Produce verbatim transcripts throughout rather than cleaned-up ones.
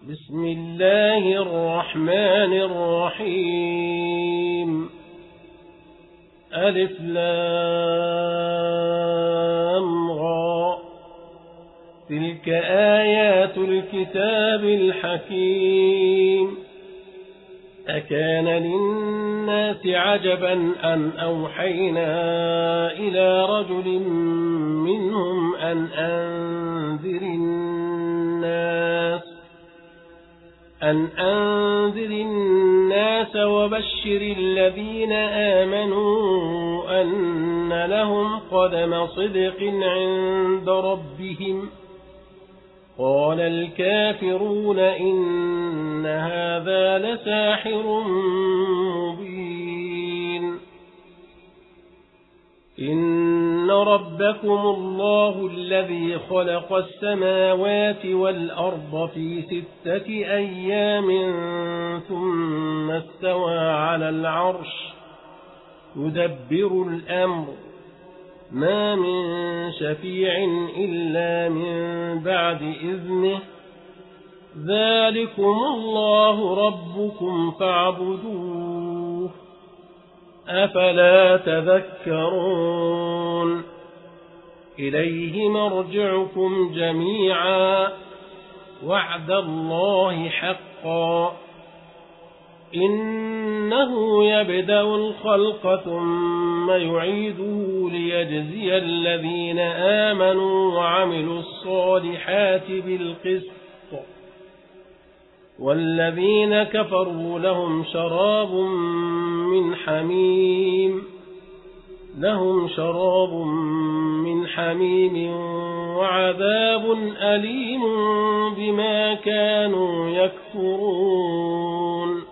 بسم الله الرحمن الرحيم ألف لام را تلك آيات الكتاب الحكيم أكان للناس عجبا أن أوحينا إلى رجل منهم أن أنذر الناس أن أنذر الناس وبشر الذين آمنوا أن لهم قدم صدق عند ربهم قال الكافرون إن هذا لساحر مبين إن ربكم الله الذي خلق السماوات والأرض في ستة أيام ثم استوى على العرش يدبر الأمر ما من شفيع إلا من بعد إذنه ذلكم الله ربكم فاعبدوه أفلا تذكرون إليه مرجعكم جميعا وعد الله حقا إنه يبدأ الخلق ثم يعيده ليجزي الذين آمنوا وعملوا الصالحات بالقسط والذين كفروا لهم شراب من حميم لهم شراب من حميم وعذاب أليم بما كانوا يكفرون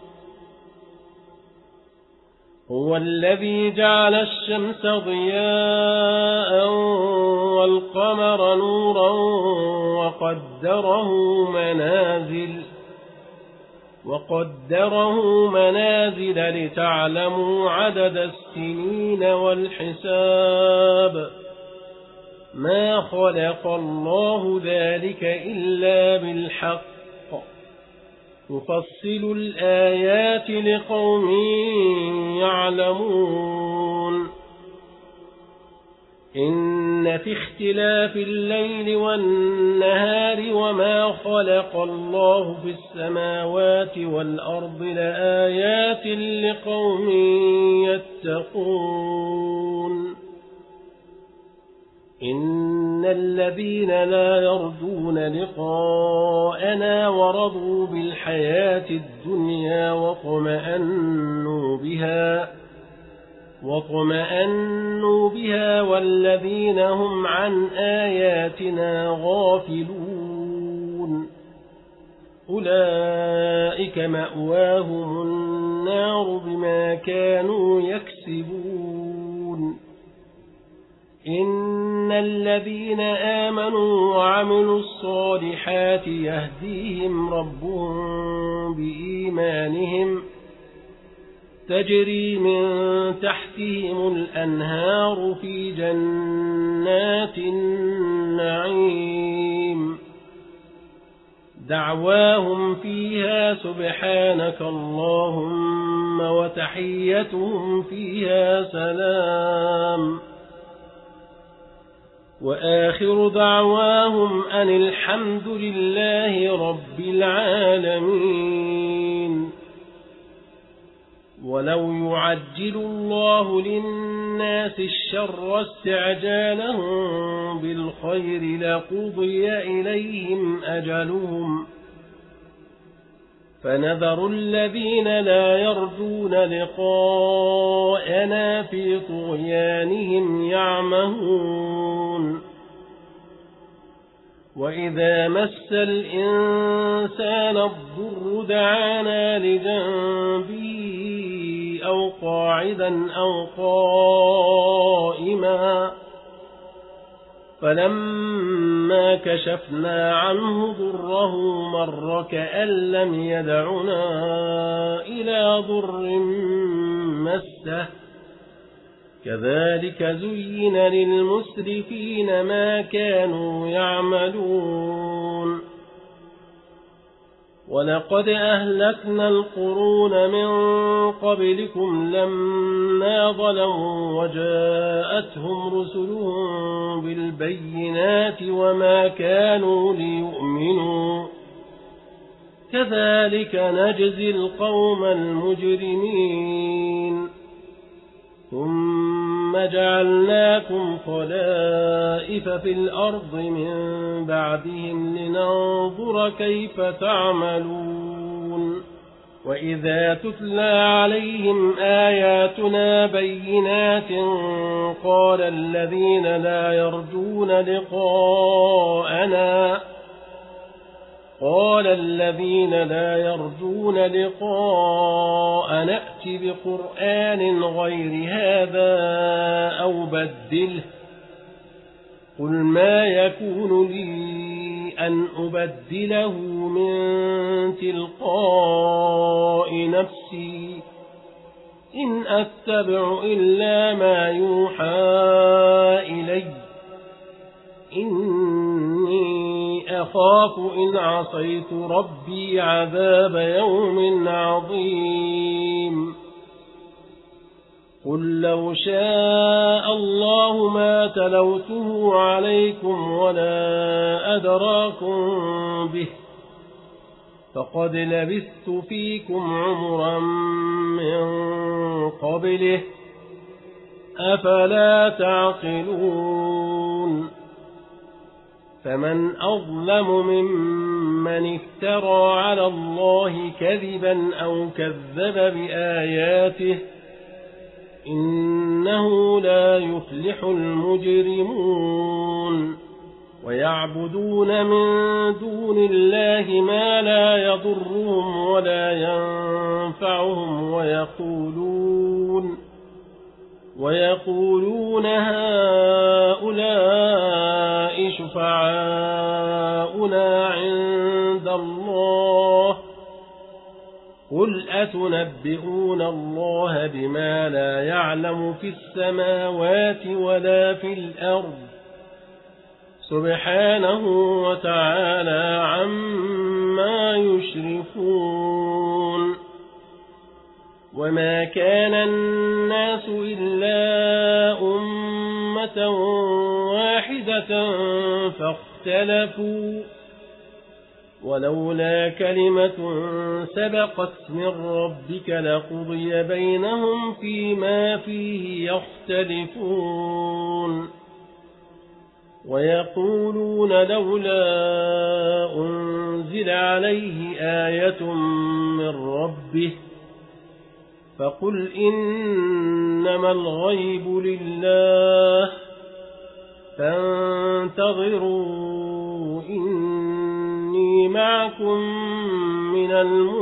هو الذي جعل الشمس ضياء والقمر نورا وقدره منازل وقدره منازل لتعلموا عدد السنين والحساب ما خلق الله ذلك إلا بالحق يفصل الآيات لقوم يعلمون إن في اختلاف الليل والنهار وما خلق الله في السماوات والأرض لآيات لقوم يتقون إن الذين لا يرجون لقاءنا ورضوا بالحياة الدنيا وطمأنوا بها وطمأنوا بها والذين هم عن آياتنا غافلون أولئك مأواهم النار بما كانوا يكسبون إن الذين آمنوا وعملوا الصالحات يهديهم ربهم بإيمانهم تجري من تحتهم الأنهار في جنات النعيم دعواهم فيها سبحانك اللهم وتحيتهم فيها سلام وآخر دعواهم أن الحمد لله رب العالمين ولو يعجل الله للناس الشر استعجالهم بالخير لقضي إليهم أجلهم فنذر الذين لا يرجون لقاءنا في طغيانهم يعمهون وإذا مس الإنسان الضر دعانا لجنبه أو قاعدا أو قائما فلما كشفنا عنه ضره مر كأن لم يدعنا إلى ضر مسه كذلك زين للمسرفين ما كانوا يعملون ولقد أهلكنا القرون من قبلكم لما ظلموا وجاءتهم رسلهم بالبينات وما كانوا ليؤمنوا كذلك نجزي القوم المجرمين ثم جعلناكم خلائف في الأرض من بعدهم لننظر كيف تعملون وإذا تتلى عليهم آياتنا بينات قال الذين لا يرجون لقاءنا قال الذين لا يرجون لقاء نأت بقرآن غير هذا أو بدله قل ما يكون لي أن أبدله من تلقاء نفسي إن أتبع إلا ما يوحى إلي إني أخاف إن عصيت ربي عذاب يوم عظيم قل لو شاء الله ما تلوته عليكم ولا أدراكم به فقد لبثت فيكم عمرا من قبله أفلا تعقلون فمن أظلم ممن افترى على الله كذبا أو كذب بآياته إنه لا يفلح المجرمون ويعبدون من دون الله ما لا يضرهم ولا ينفعهم ويقولون ويقولون هؤلاء شفعاؤنا عند الله قل أتنبئون الله بما لا يعلم في السماوات ولا في الأرض سبحانه وتعالى عما يشركون وما كان الناس إلا أمة واحدة فاختلفوا ولولا كلمة سبقت من ربك لقضي بينهم فيما فيه يختلفون ويقولون لولا أنزل عليه آية من ربه فقل إنما الغيب لله فانتظروا إني معكم من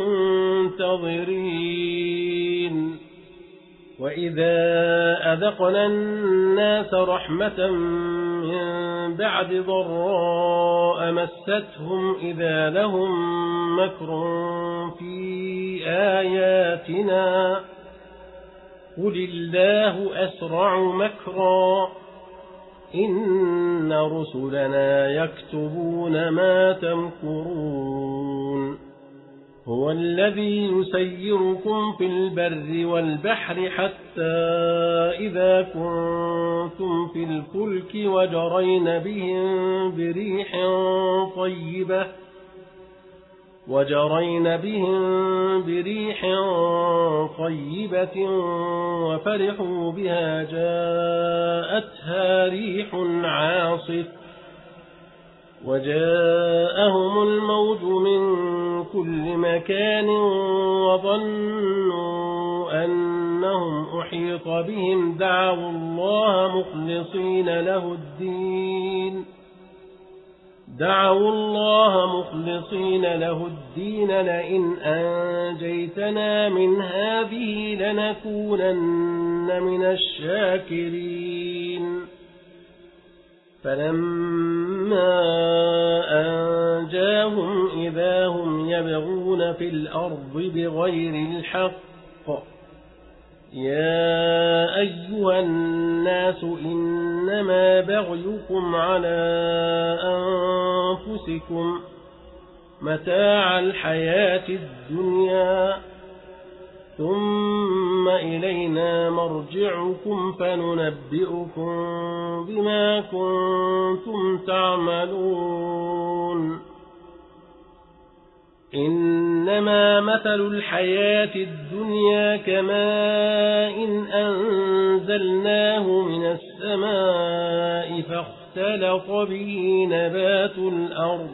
المنتظرين وإذا أذقنا الناس رحمة من بعد ضراء مستهم إذا لهم مكر في آياتنا قل الله أسرع مكرا إن رسلنا يكتبون ما تمكرون هو الذي يسيركم في البر والبحر حتى إذا كنتم في الفلك وجرين بهم بريح طيبة وجرين بهم بريح طيبة وفرحوا بها جاءتها ريح عاصف وجاءهم الموج من كل مكان وظنوا أنهم أحيط بهم دعوا الله مخلصين له الدين دعوا الله مخلصين له الدين لئن أنجيتنا من هذه لنكونن من الشاكرين فلما أنجاهم إذا هم يبغون في الأرض بغير الحق يا أيها الناس إنما بغيكم على أنفسكم متاع الحياة الدنيا ثم إلينا مرجعكم فننبئكم بما كنتم تعملون إنما مثل الحياة الدنيا كماء إن أنزلناه من السماء فاختلط به نبات الأرض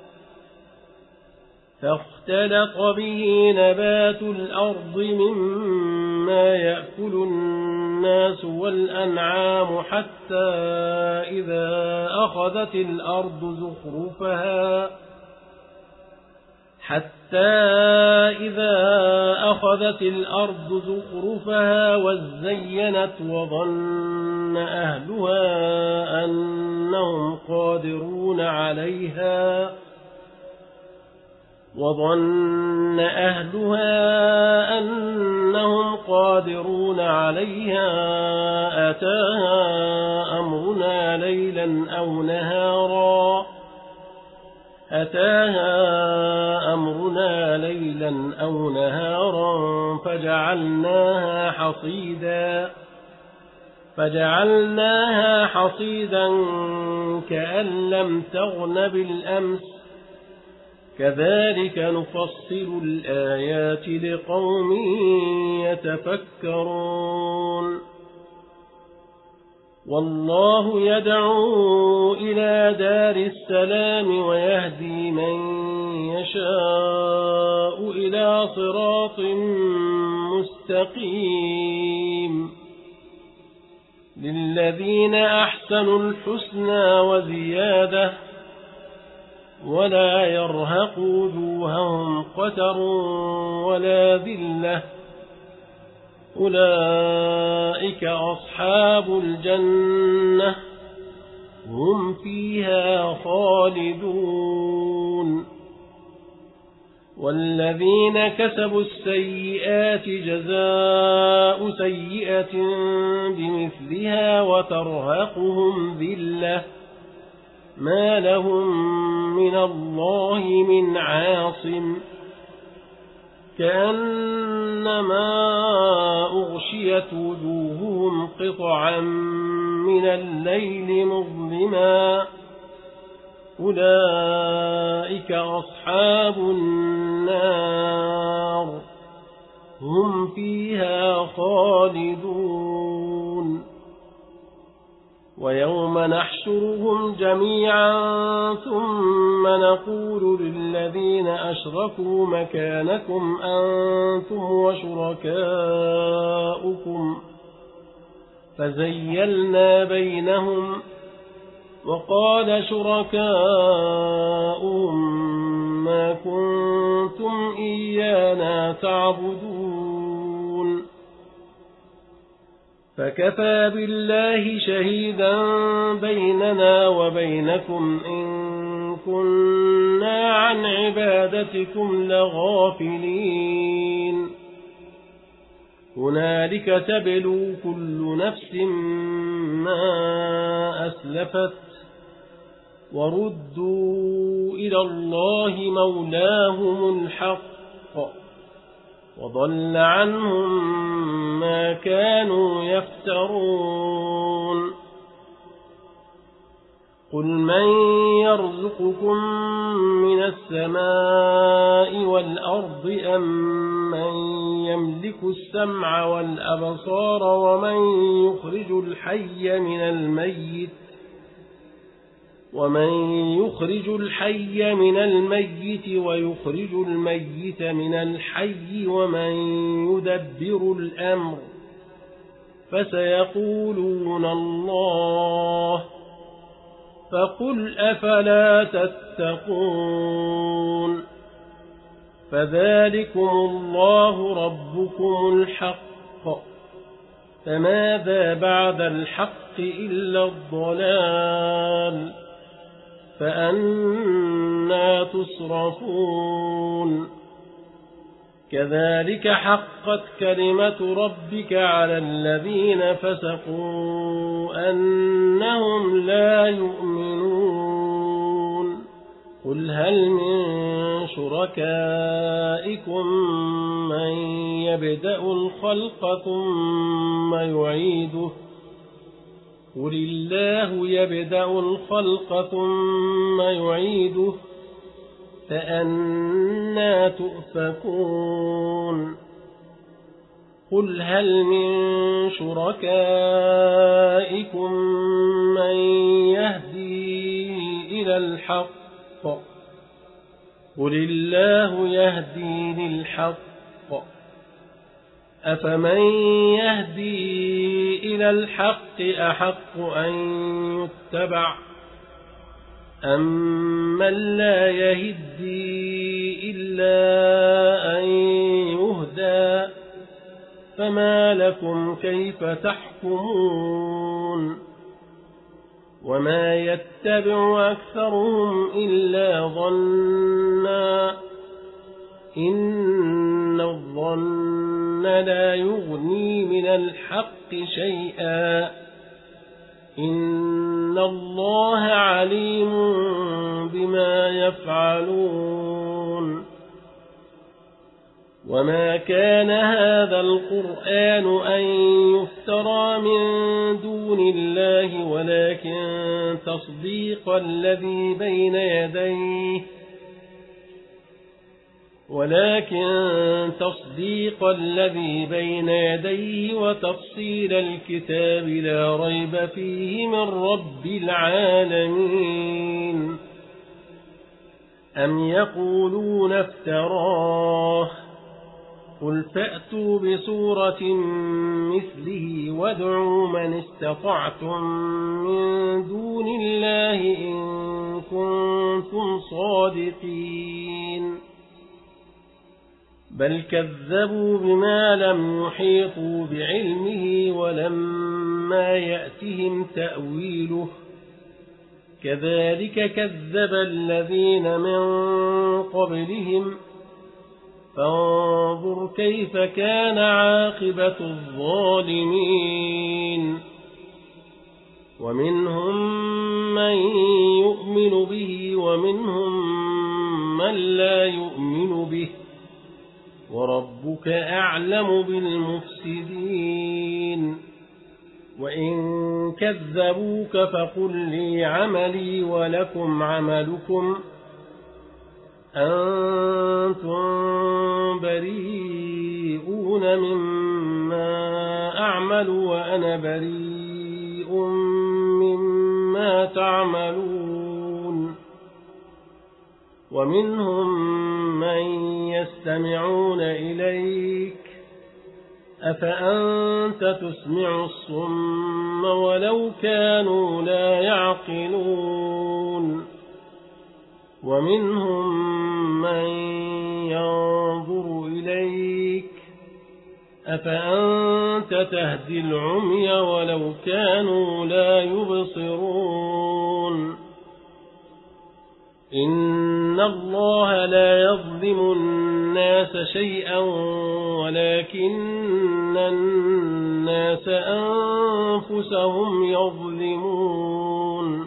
فاختلط به نبات الأرض مما يأكل الناس والأنعام حتى إذا أخذت الأرض زخرفها حتى إذا أخذت الأرض زخرفها وزينت وظن أهلها أنهم قادرون عليها وظن أهلها أنهم قادرون عليها أتاها أمرنا ليلا أو نهارا أتاها أمرنا ليلا أو نهارا فجعلناها حصيدا فجعلناها حصيدا كأن لم تغن بالأمس كذلك نفصل الآيات لقوم يتفكرون والله يدعو إلى دار السلام ويهدي من يشاء إلى صراط مستقيم للذين أحسنوا الحسنى وزيادة ولا يرهق وجوههم قتر ولا ذلة أولئك أصحاب الجنة هم فيها خالدون والذين كسبوا السيئات جزاء سيئة بمثلها وترهقهم ذلة ما لهم من الله من عاصم كأنما أغشيت وجوههم قطعا من الليل مظلما أولئك أصحاب النار هم فيها خالدون ويوم نحشرهم جميعا ثم نقول للذين أشركوا مكانكم أنتم وشركاؤكم فزيلنا بينهم وقال شركاؤهم ما كنتم إيانا تعبدون فكفى بالله شهيدا بيننا وبينكم إن كنا عن عبادتكم لغافلين هنالك تبلو كل نفس ما أسلفت وردوا إلى الله مولاهم الحق وضل عنهم ما كانوا يفترون قل من يرزقكم من السماء والأرض أم من يملك السمع والأبصار ومن يخرج الحي من الميت ومن يخرج الحي من الميت ويخرج الميت من الحي ومن يدبر الأمر فسيقولون الله فقل أفلا تتقون فذلكم الله ربكم الحق فماذا بعد الحق إلا الضلال فأنى تصرفون كذلك حقت كلمة ربك على الذين فسقوا أنهم لا يؤمنون قل هل من شركائكم من يبدأ الخلق ثم يعيده قل الله يبدأ الخلق ثم يعيده فأنى تؤفكون قل هل من شركائكم من يهدي إلى الحق قل الله يهدي للحق أفمن يهدي إلى الحق أحق أن يتبع أمن لا يهدي إلا أن يهدى فما لكم كيف تحكمون وما يتبع أكثرهم إلا ظنا إن الظن لا يغني من الحق شيئا إن الله عليم بما يفعلون وما كان هذا القرآن أن يفترى من دون الله ولكن تصديق الذي بين يديه ولكن تصديق الذي بين يديه وتفصيل الكتاب لا ريب فيه من رب العالمين أم يقولون افتراه قل فأتوا بسورة مثله وادعوا من استطعتم من دون الله إن كنتم صادقين بل كذبوا بما لم يحيطوا بعلمه ولما يأتهم تأويله كذلك كذب الذين من قبلهم فانظر كيف كان عاقبة الظالمين ومنهم من يؤمن به ومنهم من لا يؤمن به وربك أعلم بالمفسدين وإن كذبوك فقل لي عملي ولكم عملكم أنتم بريئون مما أعمل وأنا بريء مما تعملون ومنهم من يستمعون إليك أفأنت تسمع الصم ولو كانوا لا يعقلون ومنهم من ينظر إليك أفأنت تهدي العمي ولو كانوا لا يبصرون إن الله لا يظلم الناس شيئا ولكن الناس أنفسهم يظلمون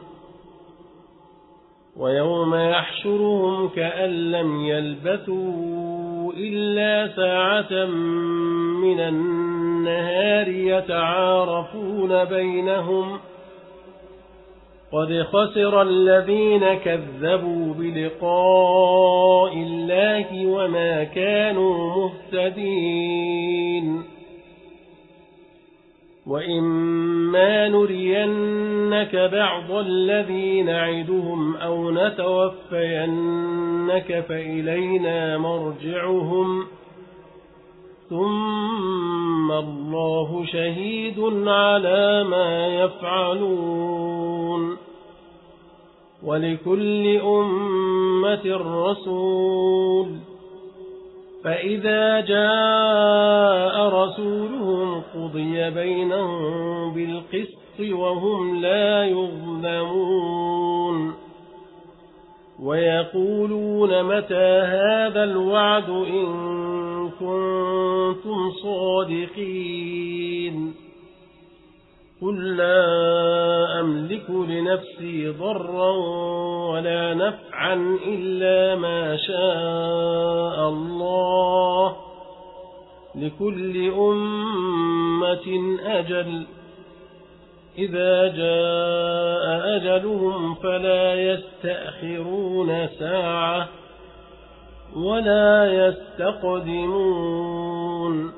ويوم يحشرهم كأن لم يلبثوا إلا ساعة من النهار يتعارفون بينهم قد خسر الذين كذبوا بلقاء الله وما كانوا مهتدين وإما نرينك بعض الذي نعدهم أو نتوفينك فإلينا مرجعهم ثم الله شهيد على ما يفعلون ولكل أمة رسول فإذا جاء رسولهم قضي بينهم بالقسط وهم لا يظلمون ويقولون متى هذا الوعد إن كنتم صادقين قل لا أملك لنفسي ضرا ولا نفعا إلا ما شاء الله لكل أمة أجل إذا جاء أجلهم فلا يستأخرون ساعة ولا يستقدمون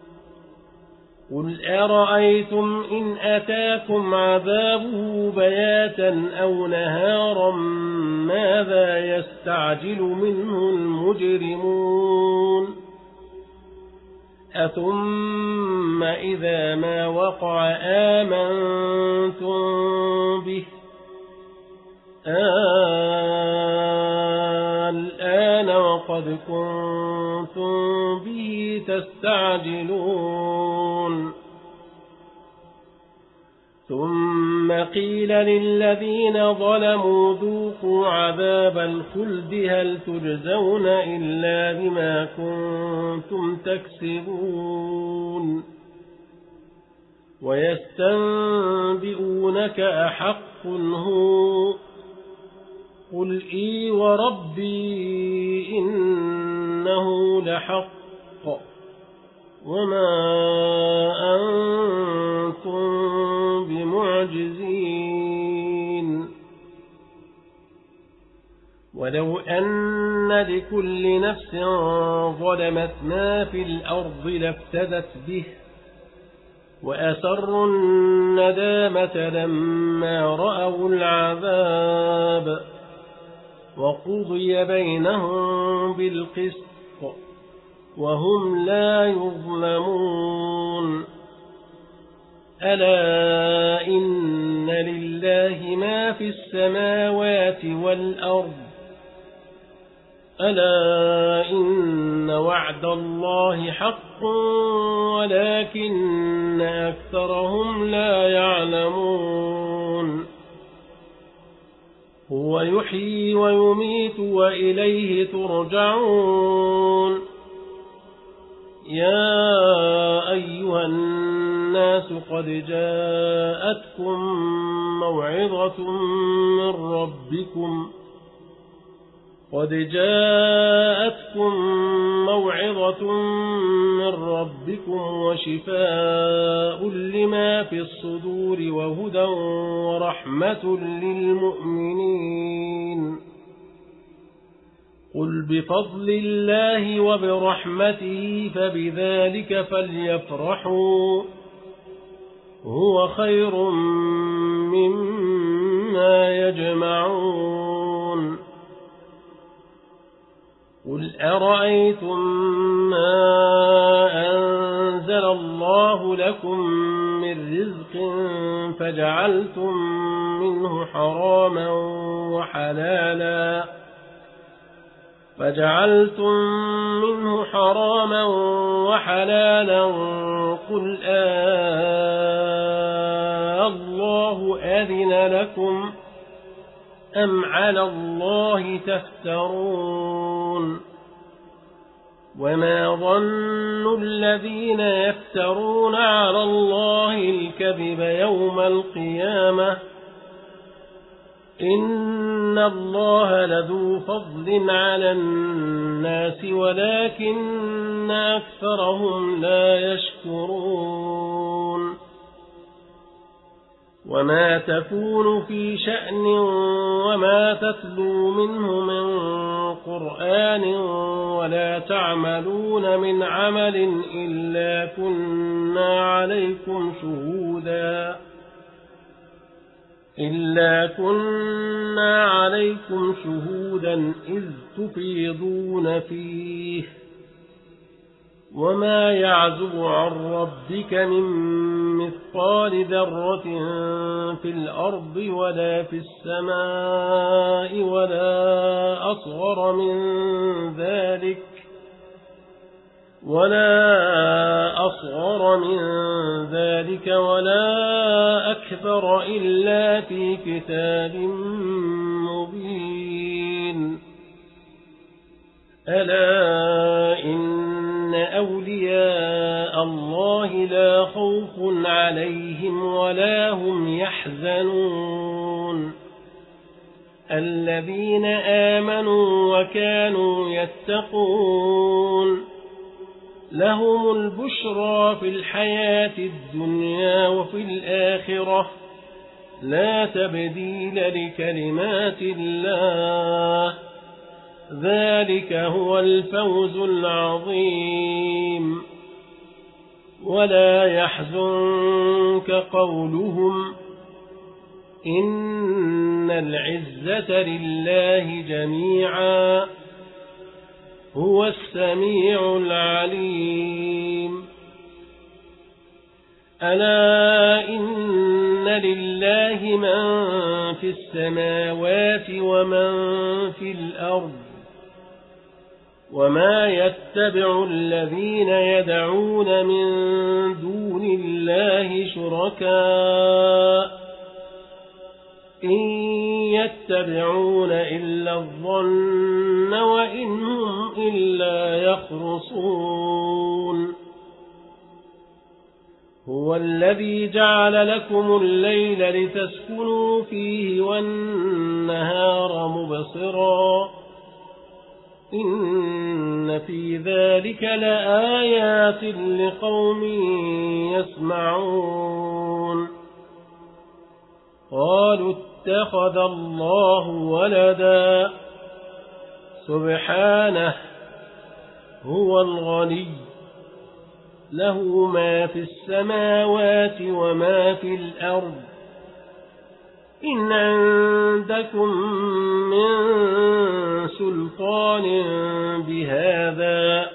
قل أرأيتم إن أتاكم عذابه بياتا أو نهارا ماذا يستعجل منه المجرمون أثم إذا ما وقع آمنتم به الآن وقد كنتم به تستعجلون ثم قيل للذين ظلموا ذوقوا عذاب الخلد هل تجزون إلا بما كنتم تكسبون ويستنبئونك أحق هو قل إي وربي إنه لحق وما أنتم بمعجزين ولو أن لكل نفس ظلمت ما في الأرض لافتدت به وأسروا الندامة لما رأوا العذاب وقضي بينهم بالقسط وهم لا يظلمون ألا إن لله ما في السماوات والأرض ألا إن وعد الله حق ولكن أكثرهم لا يعلمون هو يحيي ويميت وإليه ترجعون يا أيها الناس قد جاءتكم موعظة من ربكم قد جاءتكم موعظة من ربكم وشفاء لما في الصدور وهدى ورحمة للمؤمنين قل بفضل الله وبرحمته فبذلك فليفرحوا هو خير مما يجمعون قل أرأيتم ما أنزل الله لكم من رزق فجعلتم منه حراما وحلالا فجعلتم منه حراما وحلالا قل آه الله أذن لكم أم على الله تفترون وما ظن الذين يفترون على الله الكذب يوم القيامة إن الله لذو فضل على الناس ولكن أكثرهم لا يشكرون وما تكون في شأن وما تتلو منه من قرآن ولا تعملون من عمل إلا كنا عليكم شهودا إلا كنا عليكم شهودا إذ تفيضون فيه وما يعزب عن ربك من مثقال ذرة في الأرض ولا في السماء ولا أصغر من ذلك ولا أصغر من ذلك ولا أكبر إلا في كتاب مبين ألا إن أولياء أولياء الله لا خوف عليهم ولا هم يحزنون الذين آمنوا وكانوا يتقون لهم البشرى في الحياة الدنيا وفي الآخرة لا تبديل لكلمات الله ذلك هو الفوز العظيم ولا يحزنك قولهم إن العزة لله جميعا هو السميع العليم ألا إن لله من في السماوات ومن في الأرض وما يتبع الذين يدعون من دون الله شركاء إن يتبعون إلا الظن وإن هم إلا يخرصون هو الذي جعل لكم الليل لتسكنوا فيه والنهار مبصرا إن في ذلك لآيات لقوم يسمعون قالوا اتخذ الله ولدا سبحانه هو الغني له ما في السماوات وما في الأرض إن عندكم من سلطان بهذا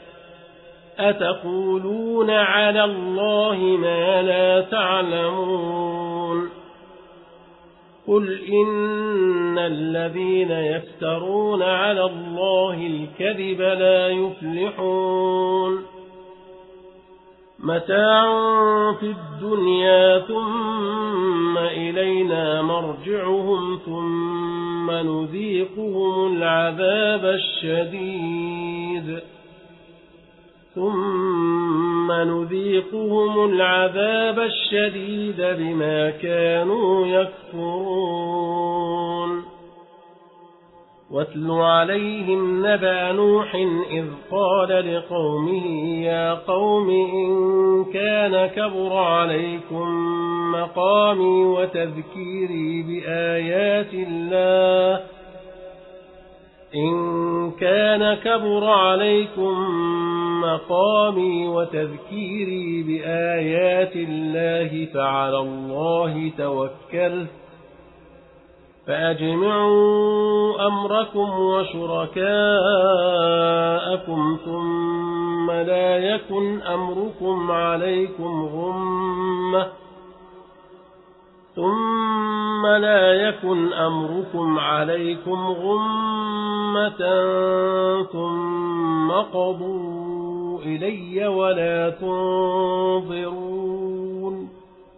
أتقولون على الله ما لا تعلمون قل إن الذين يفترون على الله الكذب لا يفلحون متاع في الدنيا ثم إلينا مرجعهم ثم نذيقهم العذاب الشديد ثم نذيقهم العذاب الشديد بما كانوا يكفرون واتل عليهم نبأ نوح إذ قال لقومه يا قوم إن كان كبر عليكم مقامي وتذكيري بآيات الله إن كان كبر عليكم مقامي وتذكيري بآيات الله فعلى الله توكلت فأجمعوا أمركم وشركاءكم ثم لا يكن أمركم عليكم غمة ثم لا يكن أمركم عليكم غمة ثم قضوا إلي ولا تنظرون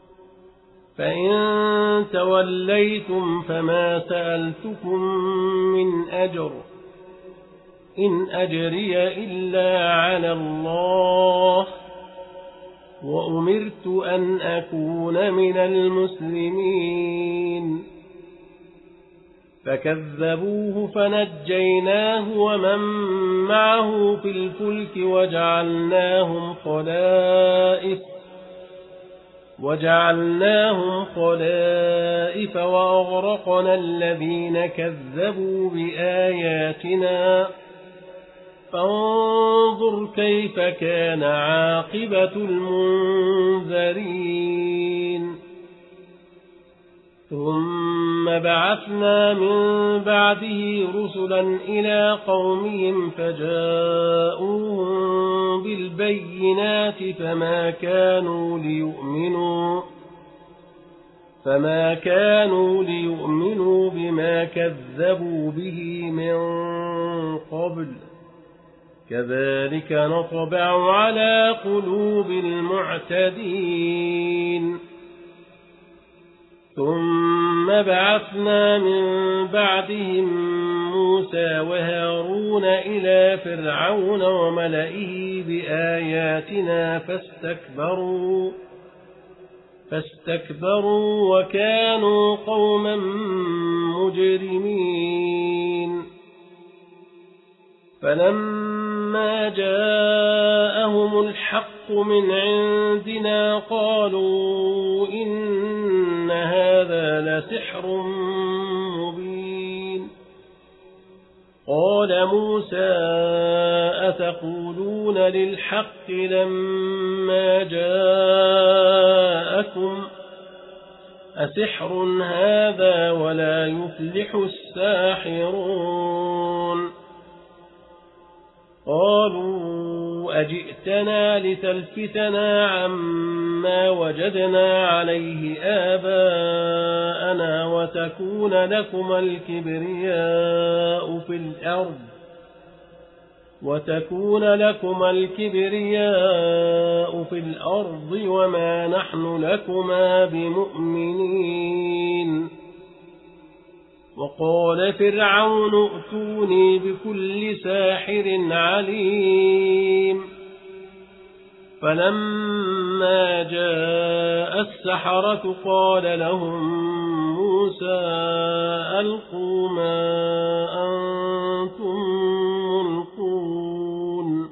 فإن توليتم فما سألتكم من أجر إن أجري إلا على الله وأمرت أن أكون من المسلمين فكذبوه فنجيناه ومن معه في الفلك وجعلناهم خلائف وجعلناهم خلائف وأغرقنا الذين كذبوا بآياتنا فانظر كيف كان عاقبة المنذرين ثم بعثنا من بعده رسلا إلى قومهم فجاءوهم بالبينات فما كانوا ليؤمنوا فما كانوا ليؤمنوا بما كذبوا به من قبل كذلك نطبع على قلوب المعتدين ثم بعثنا من بعدهم موسى وهارون إلى فرعون وملئه بآياتنا فاستكبروا فاستكبروا وكانوا قوما مجرمين فلما جاءهم الحق من عندنا قالوا إن هذا لسحر مبين قال موسى أتقولون للحق لما جاءكم أسحر هذا ولا يفلح الساحرون قالوا أجئتنا لتلفتنا عما وجدنا عليه آباءنا وتكون لكما الكبرياء في الأرض وتكون لكما الكبرياء في الأرض وما نحن لكما بمؤمنين وقال فرعون ائتوني بكل ساحر عليم فلما جاء السحرة قال لهم موسى ألقوا ما أنتم ملقون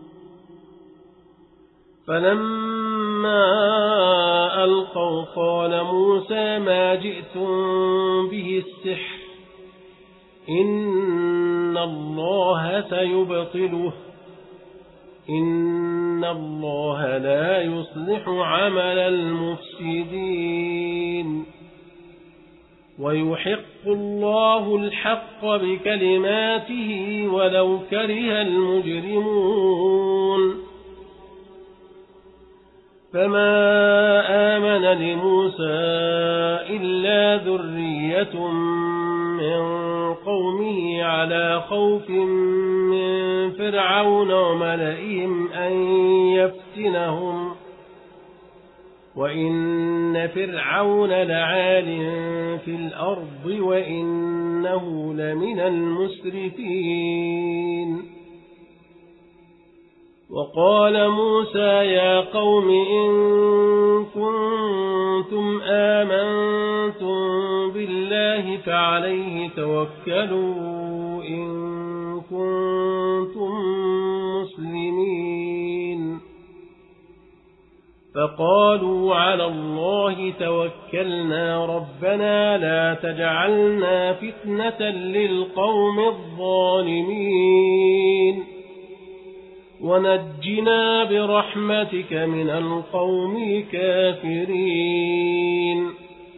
فلما ألقوا قال موسى ما جئتم به السحر إن الله سيبطله إن الله لا يصلح عمل المفسدين ويحق الله الحق بكلماته ولو كره المجرمون فما آمن لموسى إلا ذرية من قومه على خوف من فرعون وملئهم أن يفتنهم وإن فرعون لعال في الأرض وإنه لمن المسرفين وقال موسى يا قوم إن كنتم آمنتم بالله فعليه توكلوا إن كنتم مسلمين فقالوا على الله توكلنا ربنا لا تجعلنا فتنة للقوم الظالمين ونجنا برحمتك من القوم الكافرين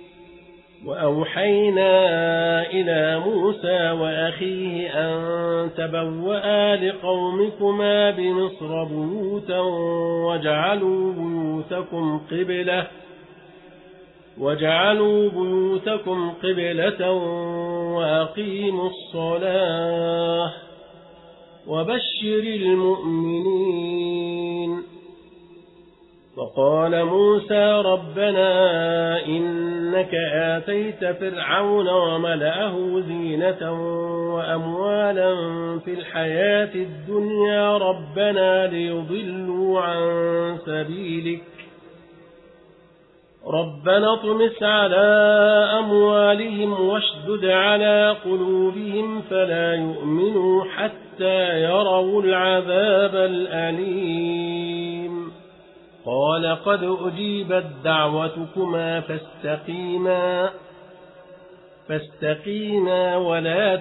وأوحينا إلى موسى وأخيه أن تبوأ لقومكما بمصر بيوتا واجعلوا بيوتكم قبلة واجعلوا بيوتكم قبلة وأقيموا الصلاة وبشر المؤمنين وقال موسى ربنا إنك آتيت فرعون وملأه زينة وأموالا في الحياة الدنيا ربنا ليضلوا عن سبيلك ربنا اطمس على أموالهم واشدد على قلوبهم فلا يؤمنوا حتى يروا العذاب الأليم قال قد أجيبت دعوتكما فاستقيما فاستقيما ولا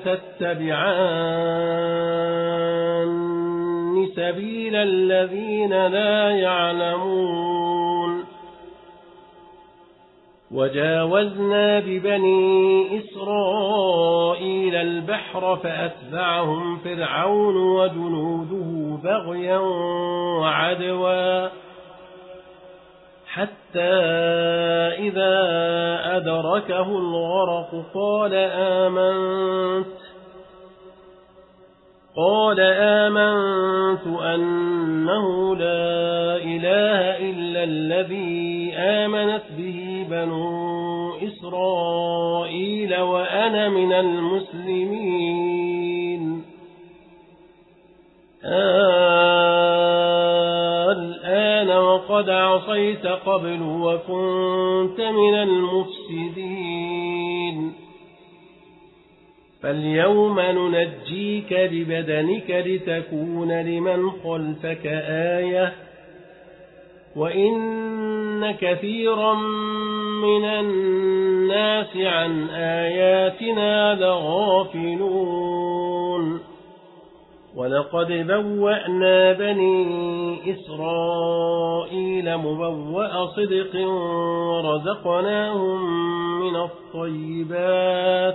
تتبعان سبيل الذين لا يعلمون وجاوزنا ببني إسرائيل البحر فأتبعهم فرعون وجنوده بغيا وعدوا حتى إذا أدركه الغرق قال آمنت قال آمنت أنه لا إله إلا الذي آمنت به بنو إسرائيل وأنا من المسلمين. الآن وقد عصيت قبل وكنت من المفسدين. فاليوم ننجيك ببدنك لتكون لمن خلفك آية وإن كثيرا من الناس عن آياتنا لغافلون. ولقد بوأنا بني إسرائيل مبوأ صدق ورزقناهم من الطيبات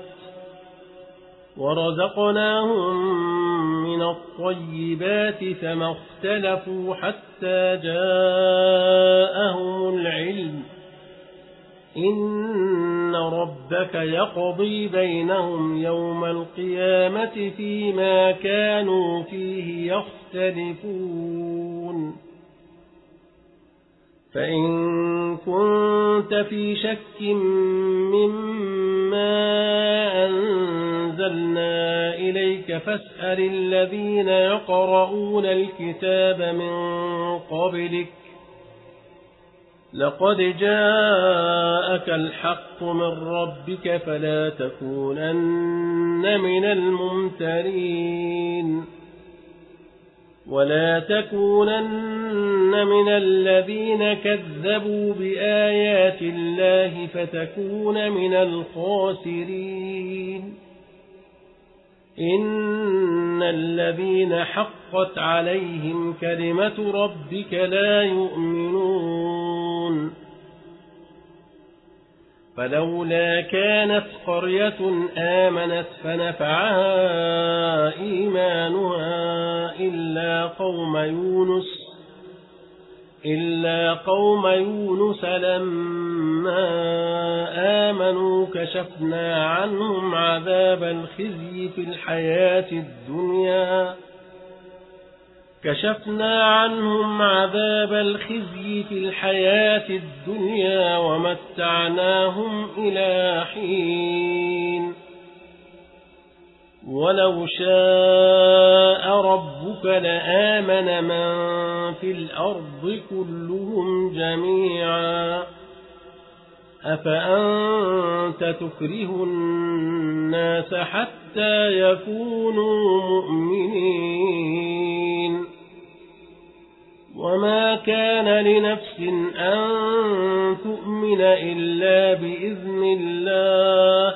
ورزقناهم من الطيبات فما اختلفوا حتى جاءهم العلم. إن ربك يقضي بينهم يوم القيامة فيما كانوا فيه يختلفون. فإن كنت في شك مما أنزلنا إليك فاسأل الذين يقرؤون الكتاب من قبلك لقد جاءك الحق من ربك فلا تكونن من الممترين. ولا تكونن من الذين كذبوا بآيات الله فتكون من الخاسرين. إن الذين حقت عليهم كلمة ربك لا يؤمنون. فلولا كانت قرية آمنت فنفعها إيمانها إلا قوم يونس إلا قوم يونس لما آمنوا كشفنا عنهم عذاب الخزي في الحياة الدنيا كشفنا عنهم عذاب الخزي في الحياة الدنيا ومتعناهم إلى حين. ولو شاء ربك لآمن من في الأرض كلهم جميعا أفأنت تكره الناس حتى يكونوا مؤمنين. وما كان لنفس أن تؤمن إلا بإذن الله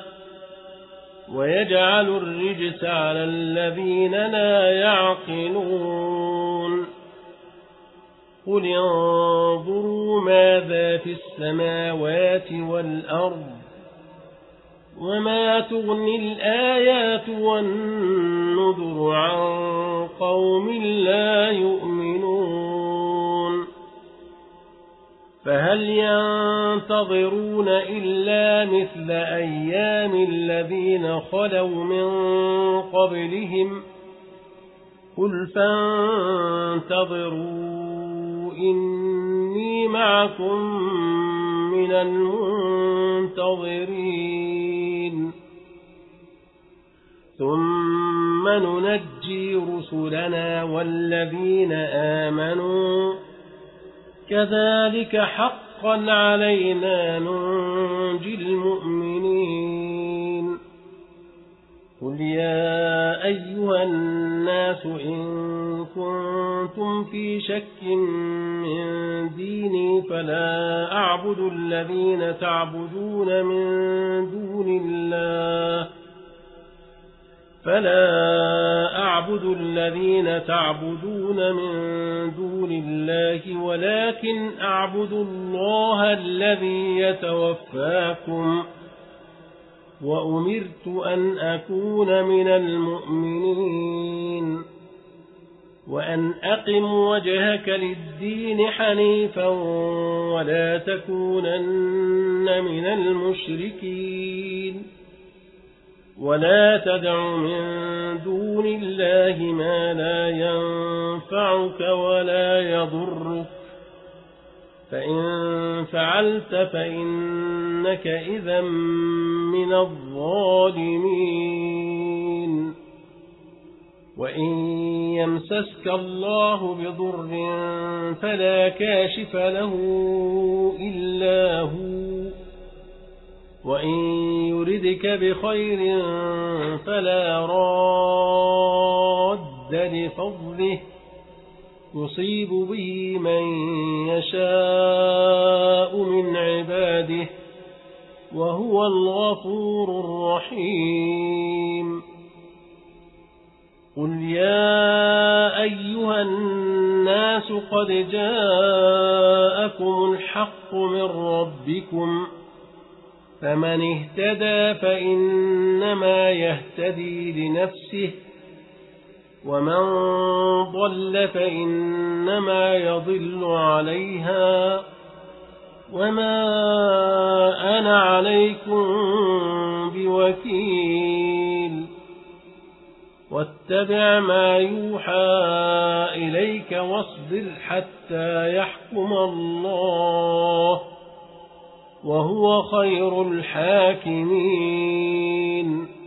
ويجعل الرجس على الذين لا يعقلون. قل انظروا ماذا في السماوات والأرض وما تغني الآيات والنذر عن قوم لا يؤمنون. فهل ينتظرون إلا مثل أيام الذين خلوا من قبلهم قل فانتظروا إني معكم من المنتظرين. ثم ننجي رسلنا والذين آمنوا كذلك حقا علينا ننجي المؤمنين. قل يا أيها الناس إن كنتم في شك من ديني فلا أعبد الذين تعبدون من دون الله فلا أعبد الذين تعبدون من دون الله ولكن أعبد الله الذي يتوفاكم وأمرت أن أكون من المؤمنين وأن أقم وجهك للدين حنيفا ولا تكونن من المشركين ولا تدع من دون الله ما لا ينفعك ولا يضرك فإن فعلت فإن إنك إذا من الظالمين. وإن يمسسك الله بضر فلا كاشف له إلا هو، وإن يردك بخير فلا راد لفضله يصيب به من يشاء من عباده وهو الغفور الرحيم. قل يا أيها الناس قد جاءكم الحق من ربكم، فمن اهتدى فإنما يهتدي لنفسه، ومن ضل فإنما يضل عليها، وما أنا عليكم بوكيل. واتبع ما يوحى إليك واصبر حتى يحكم الله، وهو خير الحاكمين.